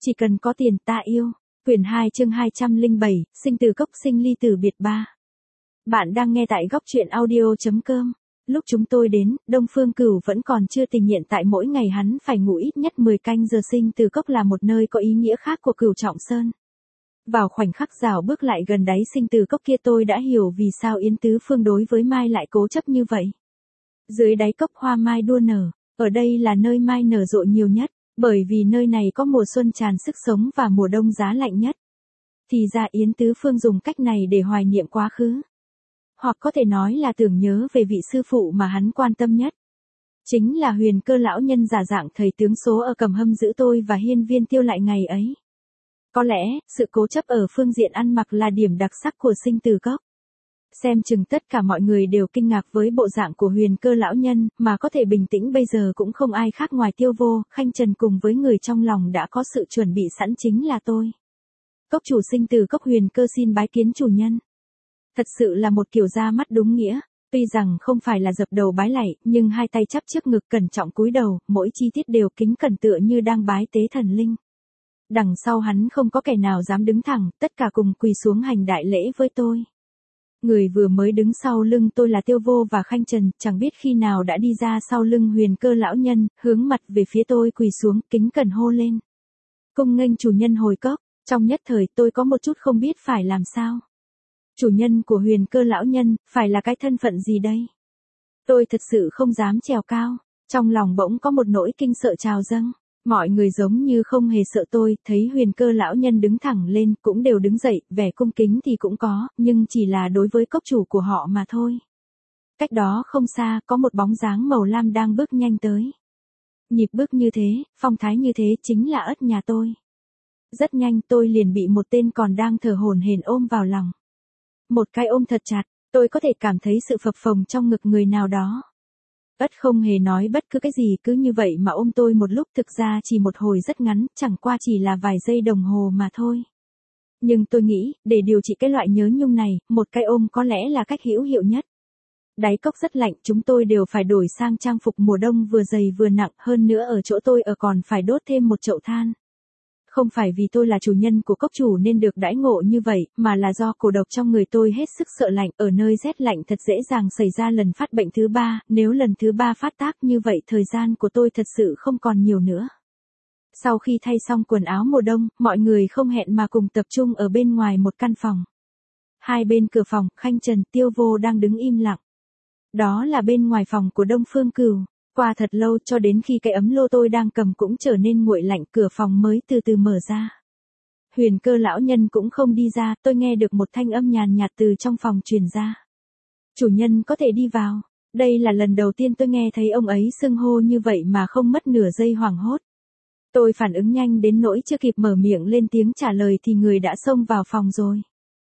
Chỉ cần có tiền ta yêu. Quyển 2 chương 207, sinh từ cốc sinh ly từ biệt 3. Bạn đang nghe tại góc truyện audio.com. Lúc chúng tôi đến, Đông Phương Cửu vẫn còn chưa tình hiện tại mỗi ngày hắn phải ngủ ít nhất 10 canh giờ. Sinh từ cốc là một nơi có ý nghĩa khác của Cửu Trọng Sơn. Vào khoảnh khắc rào bước lại gần đáy sinh từ cốc kia tôi đã hiểu vì sao Yến Tứ Phương đối với mai lại cố chấp như vậy. Dưới đáy cốc hoa mai đua nở, ở đây là nơi mai nở rộ nhiều nhất. Bởi vì nơi này có mùa xuân tràn sức sống và mùa đông giá lạnh nhất. Thì ra Yến Tứ Phương dùng cách này để hoài niệm quá khứ. Hoặc có thể nói là tưởng nhớ về vị sư phụ mà hắn quan tâm nhất. Chính là Huyền Cơ lão nhân giả dạng thầy tướng số ở Cầm Hâm giữ tôi và Hiên Viên Tiêu lại ngày ấy. Có lẽ, sự cố chấp ở phương diện ăn mặc là điểm đặc sắc của sinh từ cốc. Xem chừng tất cả mọi người đều kinh ngạc với bộ dạng của Huyền Cơ lão nhân, mà có thể bình tĩnh bây giờ cũng không ai khác ngoài Tiêu Vô, Khanh Trần cùng với người trong lòng đã có sự chuẩn bị sẵn chính là tôi. Cốc chủ sinh từ cốc Huyền Cơ xin bái kiến chủ nhân. Thật sự là một kiểu ra mắt đúng nghĩa, tuy rằng không phải là dập đầu bái lạy, nhưng hai tay chắp trước ngực cẩn trọng cúi đầu, mỗi chi tiết đều kính cẩn tựa như đang bái tế thần linh. Đằng sau hắn không có kẻ nào dám đứng thẳng, tất cả cùng quỳ xuống hành đại lễ với tôi. Người vừa mới đứng sau lưng tôi là Tiêu Vô và Khanh Trần, chẳng biết khi nào đã đi ra sau lưng Huyền Cơ lão nhân, hướng mặt về phía tôi quỳ xuống, kính cẩn hô lên. Cung nghênh chủ nhân hồi cốc, trong nhất thời tôi có một chút không biết phải làm sao. Chủ nhân của Huyền Cơ lão nhân, phải là cái thân phận gì đây? Tôi thật sự không dám trèo cao, trong lòng bỗng có một nỗi kinh sợ trào dâng. Mọi người giống như không hề sợ tôi, thấy Huyền Cơ lão nhân đứng thẳng lên, cũng đều đứng dậy, vẻ cung kính thì cũng có, nhưng chỉ là đối với cốc chủ của họ mà thôi. Cách đó không xa, có một bóng dáng màu lam đang bước nhanh tới. Nhịp bước như thế, phong thái như thế chính là ất nhà tôi. Rất nhanh tôi liền bị một tên còn đang thở hổn hển ôm vào lòng. Một cái ôm thật chặt, tôi có thể cảm thấy sự phập phồng trong ngực người nào đó. Ất không hề nói bất cứ cái gì, cứ như vậy mà ôm tôi một lúc, thực ra chỉ một hồi rất ngắn, chẳng qua chỉ là vài giây đồng hồ mà thôi. Nhưng tôi nghĩ, để điều trị cái loại nhớ nhung này, một cái ôm có lẽ là cách hữu hiệu nhất. Đáy cốc rất lạnh, chúng tôi đều phải đổi sang trang phục mùa đông vừa dày vừa nặng, hơn nữa ở chỗ tôi ở còn phải đốt thêm một chậu than. Không phải vì tôi là chủ nhân của cốc chủ nên được đãi ngộ như vậy, mà là do cổ độc trong người tôi hết sức sợ lạnh, ở nơi rét lạnh thật dễ dàng xảy ra lần phát bệnh thứ 3, nếu lần thứ 3 phát tác như vậy thời gian của tôi thật sự không còn nhiều nữa. Sau khi thay xong quần áo mùa đông, mọi người không hẹn mà cùng tập trung ở bên ngoài một căn phòng. Hai bên cửa phòng, Khanh Trần, Tiêu Vô đang đứng im lặng. Đó là bên ngoài phòng của Đông Phương Cửu. Qua thật lâu cho đến khi cái ấm lô tôi đang cầm cũng trở nên nguội lạnh, cửa phòng mới từ từ mở ra. Huyền Cơ lão nhân cũng không đi ra, tôi nghe được một thanh âm nhàn nhạt từ trong phòng truyền ra. Chủ nhân có thể đi vào. Đây là lần đầu tiên tôi nghe thấy ông ấy xưng hô như vậy mà không mất nửa giây hoảng hốt. Tôi phản ứng nhanh đến nỗi chưa kịp mở miệng lên tiếng trả lời thì người đã xông vào phòng rồi.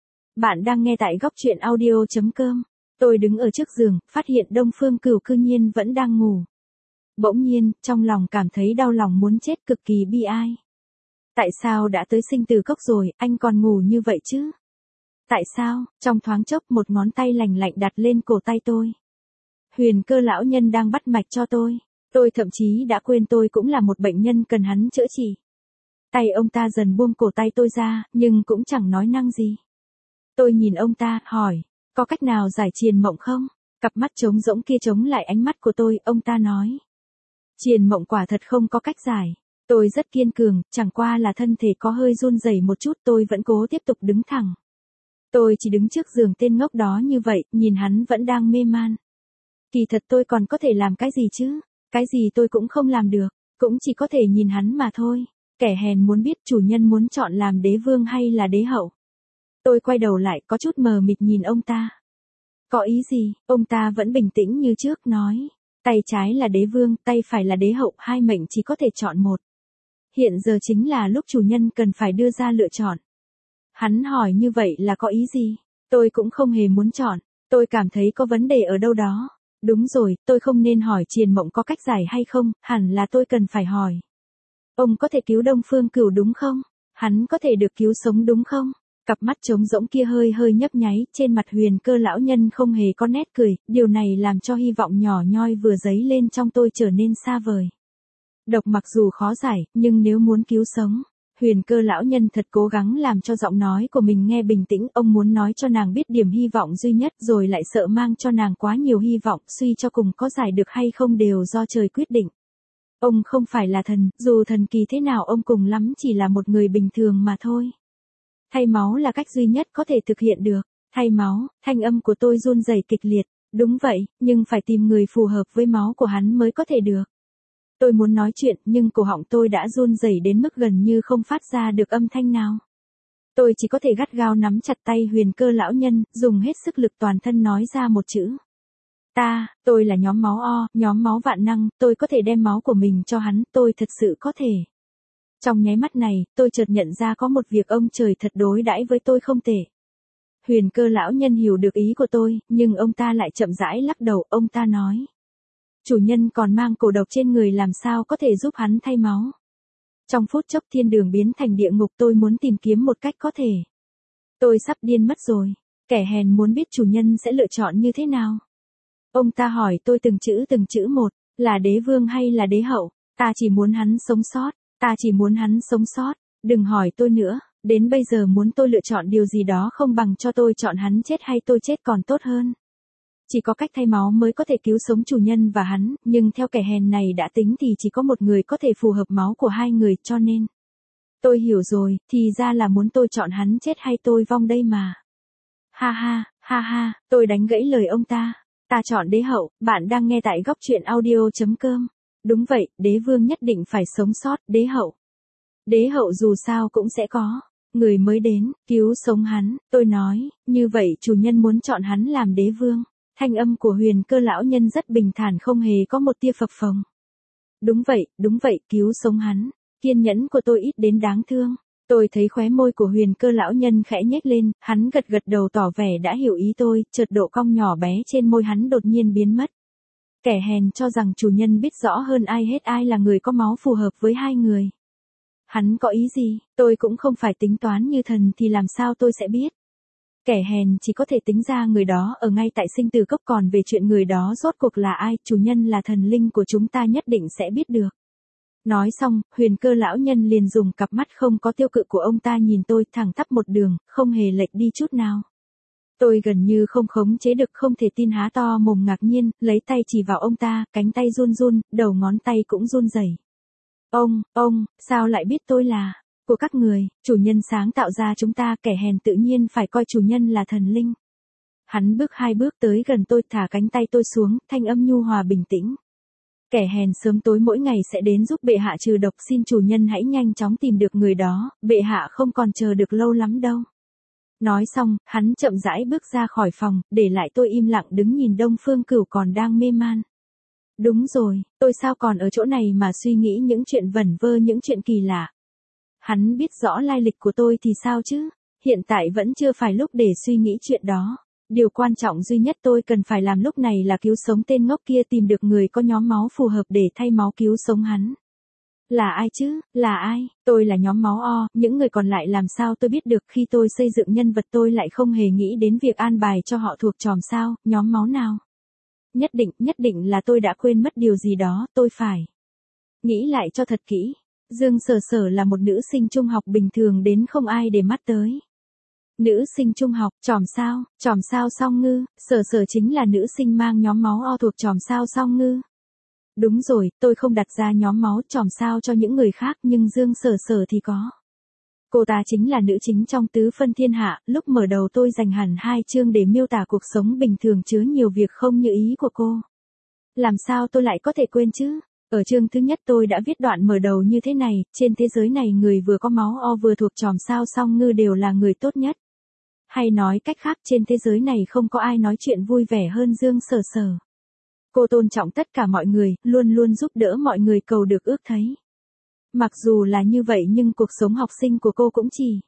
Bạn đang nghe tại góc truyện audio.com. Tôi đứng ở trước giường, phát hiện Đông Phương Cửu cư nhiên vẫn đang ngủ. Bỗng nhiên, trong lòng cảm thấy đau lòng muốn chết, cực kỳ bi ai. Tại sao đã tới sinh từ cốc rồi, anh còn ngủ như vậy chứ? Tại sao? Trong thoáng chốc một ngón tay lành lạnh đặt lên cổ tay tôi. Huyền Cơ lão nhân đang bắt mạch cho tôi. Tôi thậm chí đã quên tôi cũng là một bệnh nhân cần hắn chữa trị. Tay ông ta dần buông cổ tay tôi ra, nhưng cũng chẳng nói năng gì. Tôi nhìn ông ta, hỏi, có cách nào giải triền mộng không? Cặp mắt trống rỗng kia chống lại ánh mắt của tôi, ông ta nói. Triền mộng quả thật không có cách giải. Tôi rất kiên cường, chẳng qua là thân thể có hơi run rẩy một chút, tôi vẫn cố tiếp tục đứng thẳng. Tôi chỉ đứng trước giường tên ngốc đó như vậy, nhìn hắn vẫn đang mê man. Kỳ thật tôi còn có thể làm cái gì chứ? Cái gì tôi cũng không làm được, cũng chỉ có thể nhìn hắn mà thôi. Kẻ hèn muốn biết chủ nhân muốn chọn làm đế vương hay là đế hậu. Tôi quay đầu lại có chút mờ mịt nhìn ông ta. Có ý gì? Ông ta vẫn bình tĩnh như trước nói. Tay trái là đế vương, tay phải là đế hậu, hai mệnh chỉ có thể chọn một. Hiện giờ chính là lúc chủ nhân cần phải đưa ra lựa chọn. Hắn hỏi như vậy là có ý gì? Tôi cũng không hề muốn chọn. Tôi cảm thấy có vấn đề ở đâu đó. Đúng rồi, tôi không nên hỏi triền mộng có cách giải hay không, hẳn là tôi cần phải hỏi. Ông có thể cứu Đông Phương Cửu đúng không? Hắn có thể được cứu sống đúng không? Cặp mắt trống rỗng kia hơi hơi nhấp nháy, trên mặt Huyền Cơ lão nhân không hề có nét cười, điều này làm cho hy vọng nhỏ nhoi vừa dấy lên trong tôi trở nên xa vời. Độc mặc dù khó giải, nhưng nếu muốn cứu sống, Huyền Cơ lão nhân thật cố gắng làm cho giọng nói của mình nghe bình tĩnh, ông muốn nói cho nàng biết điểm hy vọng duy nhất rồi lại sợ mang cho nàng quá nhiều hy vọng, suy cho cùng có giải được hay không đều do trời quyết định. Ông không phải là thần, dù thần kỳ thế nào ông cùng lắm chỉ là một người bình thường mà thôi. Thay máu là cách duy nhất có thể thực hiện được. Thay máu, thanh âm của tôi run rẩy kịch liệt. Đúng vậy, nhưng phải tìm người phù hợp với máu của hắn mới có thể được. Tôi muốn nói chuyện nhưng cổ họng tôi đã run rẩy đến mức gần như không phát ra được âm thanh nào. Tôi chỉ có thể gắt gao nắm chặt tay Huyền Cơ lão nhân, dùng hết sức lực toàn thân nói ra một chữ. Tôi là nhóm máu O, nhóm máu vạn năng, tôi có thể đem máu của mình cho hắn, tôi thật sự có thể. Trong nháy mắt này, tôi chợt nhận ra có một việc ông trời thật đối đãi với tôi không tệ. Huyền Cơ lão nhân hiểu được ý của tôi, nhưng ông ta lại chậm rãi lắc đầu, ông ta nói. Chủ nhân còn mang cổ độc trên người làm sao có thể giúp hắn thay máu. Trong phút chốc thiên đường biến thành địa ngục, tôi muốn tìm kiếm một cách có thể. Tôi sắp điên mất rồi, kẻ hèn muốn biết chủ nhân sẽ lựa chọn như thế nào. Ông ta hỏi tôi từng chữ một, là đế vương hay là đế hậu, ta chỉ muốn hắn sống sót, đừng hỏi tôi nữa, đến bây giờ muốn tôi lựa chọn điều gì đó không bằng cho tôi chọn hắn chết hay tôi chết còn tốt hơn. Chỉ có cách thay máu mới có thể cứu sống chủ nhân và hắn, nhưng theo kẻ hèn này đã tính thì chỉ có một người có thể phù hợp máu của hai người, cho nên. Tôi hiểu rồi, thì ra là muốn tôi chọn hắn chết hay tôi vong đây mà. Ha ha, tôi đánh gãy lời ông ta. Ta chọn đế hậu, bạn đang nghe tại góc truyện audio.com. Đúng vậy, đế vương nhất định phải sống sót, đế hậu. Đế hậu dù sao cũng sẽ có. Người mới đến, cứu sống hắn, tôi nói, như vậy chủ nhân muốn chọn hắn làm đế vương. Thanh âm của Huyền Cơ lão nhân rất bình thản không hề có một tia phập phồng. Đúng vậy, cứu sống hắn. Kiên nhẫn của tôi ít đến đáng thương. Tôi thấy khóe môi của Huyền Cơ lão nhân khẽ nhếch lên, hắn gật gật đầu tỏ vẻ đã hiểu ý tôi, chợt độ cong nhỏ bé trên môi hắn đột nhiên biến mất. Kẻ hèn cho rằng chủ nhân biết rõ hơn ai hết ai là người có máu phù hợp với hai người. Hắn có ý gì, tôi cũng không phải tính toán như thần thì làm sao tôi sẽ biết. Kẻ hèn chỉ có thể tính ra người đó ở ngay tại sinh tử cốc, còn về chuyện người đó rốt cuộc là ai, chủ nhân là thần linh của chúng ta nhất định sẽ biết được. Nói xong, Huyền Cơ lão nhân liền dùng cặp mắt không có tiêu cự của ông ta nhìn tôi thẳng tắp một đường, không hề lệch đi chút nào. Tôi gần như không khống chế được, không thể tin, há to mồm ngạc nhiên, lấy tay chỉ vào ông ta, cánh tay run run, đầu ngón tay cũng run rẩy. Ông, sao lại biết tôi là của các người, chủ nhân sáng tạo ra chúng ta, kẻ hèn tự nhiên phải coi chủ nhân là thần linh. Hắn bước 2 bước tới gần tôi, thả cánh tay tôi xuống, thanh âm nhu hòa bình tĩnh. Kẻ hèn sớm tối mỗi ngày sẽ đến giúp bệ hạ trừ độc, xin chủ nhân hãy nhanh chóng tìm được người đó, bệ hạ không còn chờ được lâu lắm đâu. Nói xong, hắn chậm rãi bước ra khỏi phòng, để lại tôi im lặng đứng nhìn Đông Phương Cửu còn đang mê man. Đúng rồi, tôi sao còn ở chỗ này mà suy nghĩ những chuyện vẩn vơ, những chuyện kỳ lạ. Hắn biết rõ lai lịch của tôi thì sao chứ, hiện tại vẫn chưa phải lúc để suy nghĩ chuyện đó. Điều quan trọng duy nhất tôi cần phải làm lúc này là cứu sống tên ngốc kia, tìm được người có nhóm máu phù hợp để thay máu cứu sống hắn. Là ai chứ, là ai? Tôi là nhóm máu O, những người còn lại làm sao tôi biết được, khi tôi xây dựng nhân vật tôi lại không hề nghĩ đến việc an bài cho họ thuộc chòm sao, nhóm máu nào. Nhất định là tôi đã quên mất điều gì đó, tôi phải nghĩ lại cho thật kỹ. Dương Sở Sở là một nữ sinh trung học bình thường đến không ai để mắt tới. Nữ sinh trung học, chòm sao Song Ngư, Sở Sở chính là nữ sinh mang nhóm máu O thuộc chòm sao Song Ngư. Đúng rồi, tôi không đặt ra nhóm máu chòm sao cho những người khác nhưng Dương Sở Sở thì có. Cô ta chính là nữ chính trong Tứ Phân Thiên Hạ, lúc mở đầu tôi dành hẳn 2 chương để miêu tả cuộc sống bình thường chứa nhiều việc không như ý của cô. Làm sao tôi lại có thể quên chứ? Ở chương thứ nhất tôi đã viết đoạn mở đầu như thế này, trên thế giới này người vừa có máu O vừa thuộc chòm sao Song Ngư đều là người tốt nhất. Hay nói cách khác, trên thế giới này không có ai nói chuyện vui vẻ hơn Dương Sở Sở. Cô tôn trọng tất cả mọi người, luôn luôn giúp đỡ mọi người, cầu được ước thấy. Mặc dù là như vậy nhưng cuộc sống học sinh của cô cũng chỉ.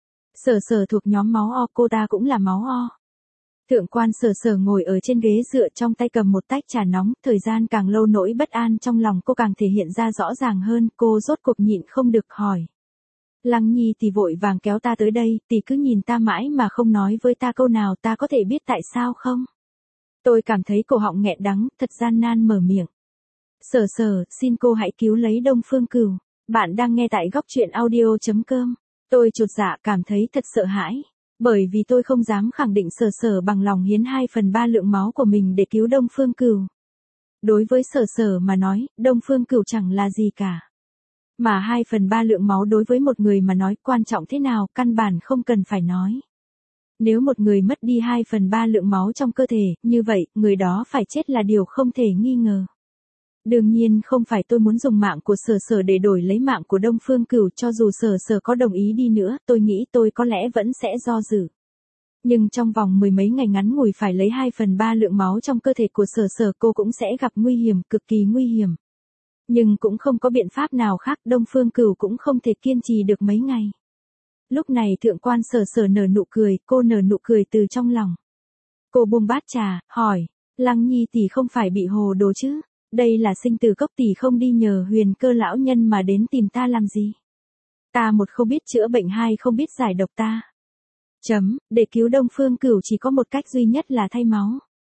Sở Sở thuộc nhóm máu O, cô ta cũng là máu O. Thượng quan Sở Sở ngồi ở trên ghế dựa, trong tay cầm một tách trà nóng, thời gian càng lâu nỗi bất an trong lòng cô càng thể hiện ra rõ ràng hơn, cô rốt cuộc nhịn không được hỏi. Lăng Nhi thì vội vàng kéo ta tới đây, tỷ cứ nhìn ta mãi mà không nói với ta câu nào, ta có thể biết tại sao không? Tôi cảm thấy cổ họng nghẹn đắng, thật gian nan mở miệng. Sở Sở, xin cô hãy cứu lấy Đông Phương Cửu. Bạn đang nghe tại góc chuyện audio.com. Tôi chột dạ cảm thấy thật sợ hãi. Bởi vì tôi không dám khẳng định Sở Sở bằng lòng hiến 2/3 lượng máu của mình để cứu Đông Phương Cửu. Đối với Sở Sở mà nói, Đông Phương Cửu chẳng là gì cả. Mà 2/3 lượng máu đối với một người mà nói quan trọng thế nào, căn bản không cần phải nói. Nếu một người mất đi 2/3 lượng máu trong cơ thể, như vậy, người đó phải chết là điều không thể nghi ngờ. Đương nhiên không phải tôi muốn dùng mạng của Sở Sở để đổi lấy mạng của Đông Phương Cửu, cho dù Sở Sở có đồng ý đi nữa, tôi nghĩ tôi có lẽ vẫn sẽ do dự. Nhưng trong vòng mười mấy ngày ngắn ngủi phải lấy 2/3 lượng máu trong cơ thể của Sở Sở, cô cũng sẽ gặp nguy hiểm, cực kỳ nguy hiểm. Nhưng cũng không có biện pháp nào khác, Đông Phương Cửu cũng không thể kiên trì được mấy ngày. Lúc này thượng quan Sở Sở nở nụ cười, cô nở nụ cười từ trong lòng. Cô buông bát trà, hỏi, Lăng Nhi tỷ không phải bị hồ đồ chứ? Đây là sinh tử cốc, tỷ không đi nhờ Huyền Cơ lão nhân mà đến tìm ta làm gì? Ta một không biết chữa bệnh, hai không biết giải độc ta. Để cứu Đông Phương Cửu chỉ có một cách duy nhất là thay máu.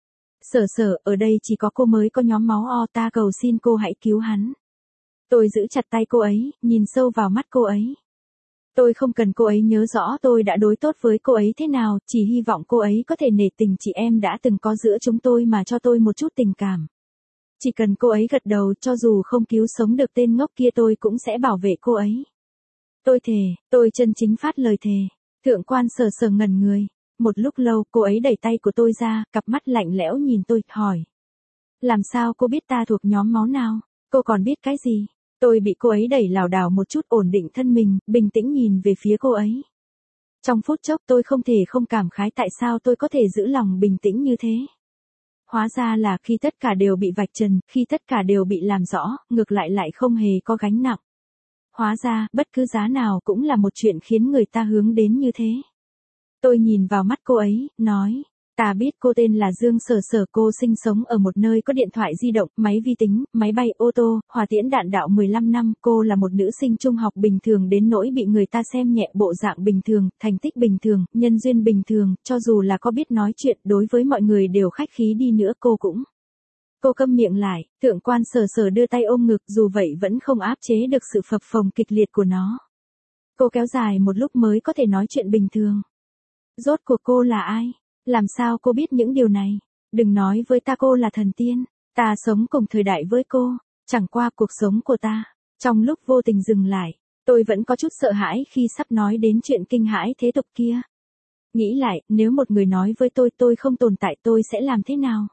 Sở Sở, ở đây chỉ có cô mới có nhóm máu O, ta cầu xin cô hãy cứu hắn. Tôi giữ chặt tay cô ấy, nhìn sâu vào mắt cô ấy. Tôi không cần cô ấy nhớ rõ tôi đã đối tốt với cô ấy thế nào, chỉ hy vọng cô ấy có thể nể tình chị em đã từng có giữa chúng tôi mà cho tôi một chút tình cảm. Chỉ cần cô ấy gật đầu, cho dù không cứu sống được tên ngốc kia tôi cũng sẽ bảo vệ cô ấy. Tôi thề, tôi chân chính phát lời thề. Thượng quan Sở Sở ngẩn người. Một lúc lâu cô ấy đẩy tay của tôi ra, cặp mắt lạnh lẽo nhìn tôi, hỏi. Làm sao cô biết ta thuộc nhóm máu nào? Cô còn biết cái gì? Tôi bị cô ấy đẩy lảo đảo một chút, ổn định thân mình, bình tĩnh nhìn về phía cô ấy. Trong phút chốc tôi không thể không cảm khái tại sao tôi có thể giữ lòng bình tĩnh như thế. Hóa ra là khi tất cả đều bị vạch trần, khi tất cả đều bị làm rõ, ngược lại không hề có gánh nặng. Hóa ra, bất cứ giá nào cũng là một chuyện khiến người ta hướng đến như thế. Tôi nhìn vào mắt cô ấy, nói, ta biết cô tên là Dương Sở Sở, cô sinh sống ở một nơi có điện thoại di động, máy vi tính, máy bay, ô tô, hỏa tiễn đạn đạo 15 năm, cô là một nữ sinh trung học bình thường đến nỗi bị người ta xem nhẹ, bộ dạng bình thường, thành tích bình thường, nhân duyên bình thường, cho dù là có biết nói chuyện đối với mọi người đều khách khí đi nữa cô cũng. Cô câm miệng lại, thượng quan Sở Sở đưa tay ôm ngực, dù vậy vẫn không áp chế được sự phập phồng kịch liệt của nó. Cô kéo dài một lúc mới có thể nói chuyện bình thường. Rốt cuộc cô là ai? Làm sao cô biết những điều này? Đừng nói với ta cô là thần tiên. Ta sống cùng thời đại với cô. Chẳng qua cuộc sống của ta. Trong lúc vô tình dừng lại, tôi vẫn có chút sợ hãi khi sắp nói đến chuyện kinh hãi thế tục kia. Nghĩ lại, nếu một người nói với tôi không tồn tại, tôi sẽ làm thế nào?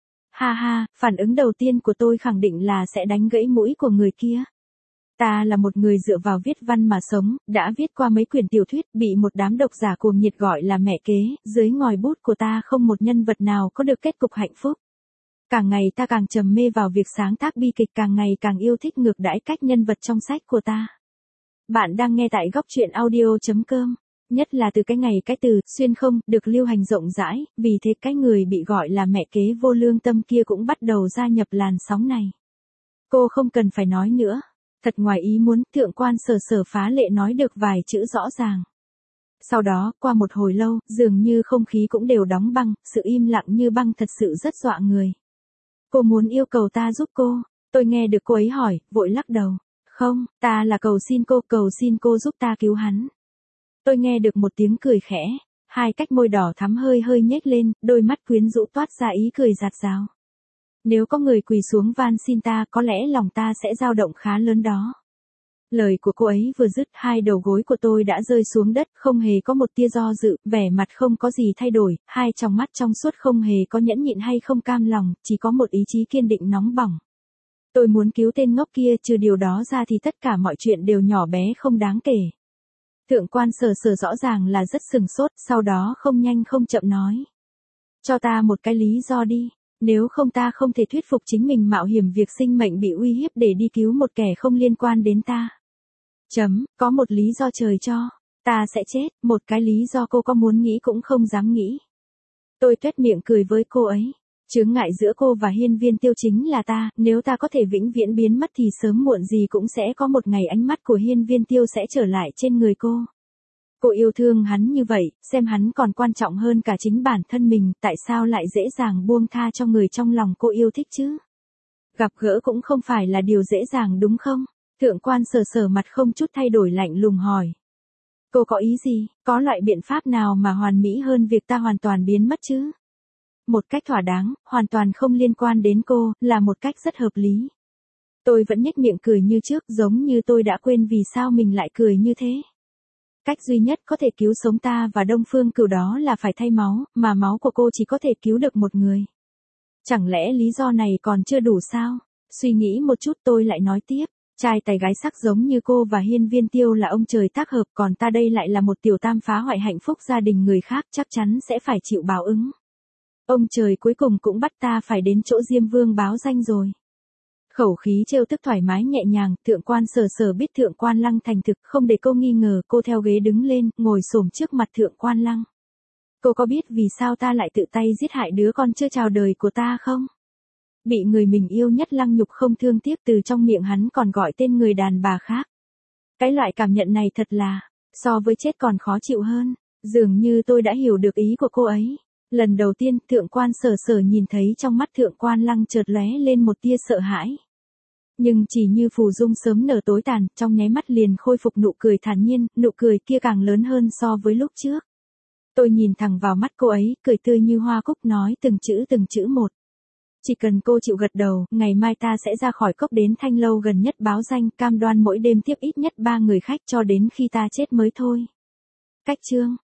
Ha ha, phản ứng đầu tiên của tôi khẳng định là sẽ đánh gãy mũi của người kia. Ta là một người dựa vào viết văn mà sống, đã viết qua mấy quyển tiểu thuyết, bị một đám độc giả cuồng nhiệt gọi là mẹ kế, dưới ngòi bút của ta không một nhân vật nào có được kết cục hạnh phúc. Càng ngày ta càng trầm mê vào việc sáng tác bi kịch, càng ngày càng yêu thích ngược đãi cách nhân vật trong sách của ta. Bạn đang nghe tại góc chuyện audio.com. Nhất là từ cái ngày cái từ xuyên không được lưu hành rộng rãi, vì thế cái người bị gọi là mẹ kế vô lương tâm kia cũng bắt đầu gia nhập làn sóng này. Cô không cần phải nói nữa. Thật ngoài ý muốn, thượng quan Sở Sở phá lệ nói được vài chữ rõ ràng. Sau đó, qua một hồi lâu, dường như không khí cũng đều đóng băng, sự im lặng như băng thật sự rất dọa người. Cô muốn yêu cầu ta giúp cô. Tôi nghe được cô ấy hỏi, vội lắc đầu. Không, ta là cầu xin cô giúp ta cứu hắn. Tôi nghe được một tiếng cười khẽ, hai cách môi đỏ thắm hơi nhếch lên, đôi mắt quyến rũ toát ra ý cười dạt dào. Nếu có người quỳ xuống van xin ta, có lẽ lòng ta sẽ dao động khá lớn đó. Lời của cô ấy vừa dứt, hai đầu gối của tôi đã rơi xuống đất, không hề có một tia do dự, vẻ mặt không có gì thay đổi, hai tròng mắt trong suốt không hề có nhẫn nhịn hay không cam lòng, chỉ có một ý chí kiên định nóng bỏng. Tôi muốn cứu tên ngốc kia, trừ điều đó ra thì tất cả mọi chuyện đều nhỏ bé không đáng kể. Thượng quan Sở Sở rõ ràng là rất sừng sốt, sau đó không nhanh không chậm nói. Cho ta một cái lý do đi. Nếu không ta không thể thuyết phục chính mình mạo hiểm việc sinh mệnh bị uy hiếp để đi cứu một kẻ không liên quan đến ta. Có một lý do trời cho. Ta sẽ chết, một cái lý do cô có muốn nghĩ cũng không dám nghĩ. Tôi tuét miệng cười với cô ấy. Chướng ngại giữa cô và Hiên Viên Tiêu chính là ta, nếu ta có thể vĩnh viễn biến mất thì sớm muộn gì cũng sẽ có một ngày ánh mắt của Hiên Viên Tiêu sẽ trở lại trên người cô. Cô yêu thương hắn như vậy, xem hắn còn quan trọng hơn cả chính bản thân mình, tại sao lại dễ dàng buông tha cho người trong lòng cô yêu thích chứ? Gặp gỡ cũng không phải là điều dễ dàng đúng không? Thượng quan Sở Sở mặt không chút thay đổi lạnh lùng hỏi. Cô có ý gì, có loại biện pháp nào mà hoàn mỹ hơn việc ta hoàn toàn biến mất chứ? Một cách thỏa đáng, hoàn toàn không liên quan đến cô, là một cách rất hợp lý. Tôi vẫn nhếch miệng cười như trước, giống như tôi đã quên vì sao mình lại cười như thế. Cách duy nhất có thể cứu sống ta và Đông Phương Cửu đó là phải thay máu, mà máu của cô chỉ có thể cứu được một người. Chẳng lẽ lý do này còn chưa đủ sao? Suy nghĩ một chút tôi lại nói tiếp. Trai tài gái sắc giống như cô và Hiên Viên Tiêu là ông trời tác hợp, còn ta đây lại là một tiểu tam phá hoại hạnh phúc gia đình người khác, chắc chắn sẽ phải chịu báo ứng. Ông trời cuối cùng cũng bắt ta phải đến chỗ Diêm Vương báo danh rồi. Khẩu khí trêu tức thoải mái nhẹ nhàng, Thượng quan Sở Sở biết Thượng quan Lăng thành thực, không để cô nghi ngờ, cô theo ghế đứng lên, ngồi xổm trước mặt Thượng quan Lăng. Cô có biết vì sao ta lại tự tay giết hại đứa con chưa chào đời của ta không? Bị người mình yêu nhất lăng nhục không thương tiếc, từ trong miệng hắn còn gọi tên người đàn bà khác. Cái loại cảm nhận này thật là, so với chết còn khó chịu hơn. Dường như tôi đã hiểu được ý của cô ấy. Lần đầu tiên, Thượng quan Sở Sở nhìn thấy trong mắt Thượng quan Lăng chợt lóe lên một tia sợ hãi. Nhưng chỉ như phù dung sớm nở tối tàn, trong nháy mắt liền khôi phục nụ cười thản nhiên, nụ cười kia càng lớn hơn so với lúc trước. Tôi nhìn thẳng vào mắt cô ấy, cười tươi như hoa cúc, nói từng chữ một. Chỉ cần cô chịu gật đầu, ngày mai ta sẽ ra khỏi cốc đến Thanh Lâu gần nhất báo danh, cam đoan mỗi đêm tiếp ít nhất 3 người khách cho đến khi ta chết mới thôi. Cách chương